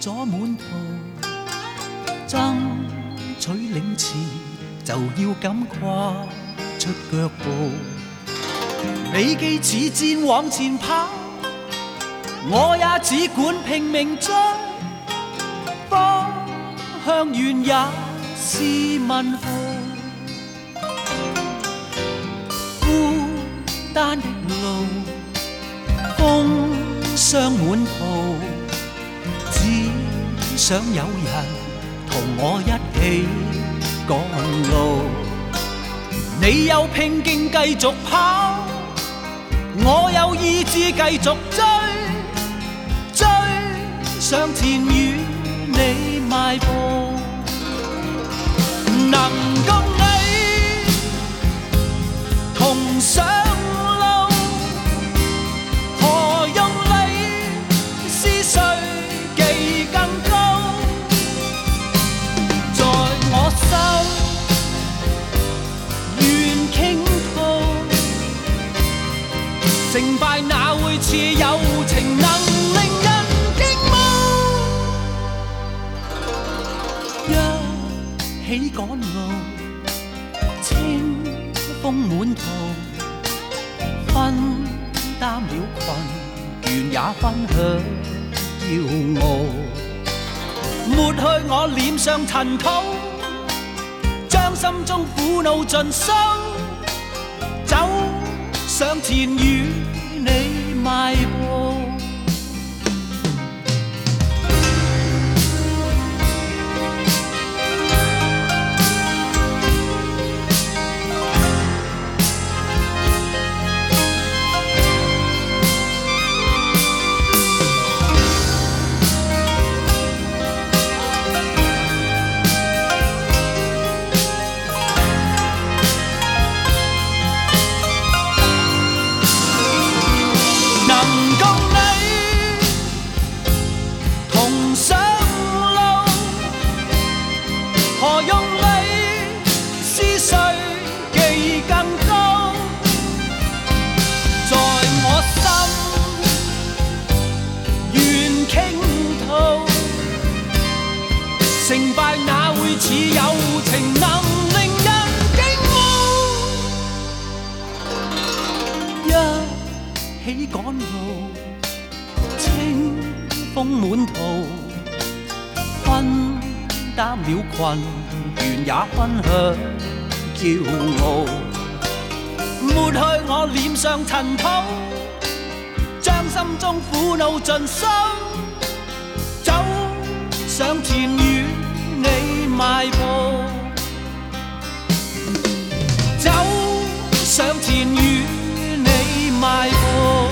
咗滿途，爭取領前就要敢跨出腳步。你既似箭往前跑，我也只管拼命追，方向遠也是問號。孤單的路，風霜滿途，只想有人同我一起趕路。你有拼勁繼續跑，我有意志繼續追，追上前與你邁步。能共你同上路，何用你是誰技更高？在我心願傾吐，成敗哪會似友情能令人驚慕？一起趕路，清風滿途，分擔了困倦也分享驕傲。抹去我臉上塵土，將心中苦惱盡收，走上前與你邁步。成敗哪會似友情能令人驚慕？一起趕路，清風滿途，分擔了困倦也分享驕傲。抹去我臉上塵土，將心中苦惱盡收，走上前與你邁步，走上前與你邁步。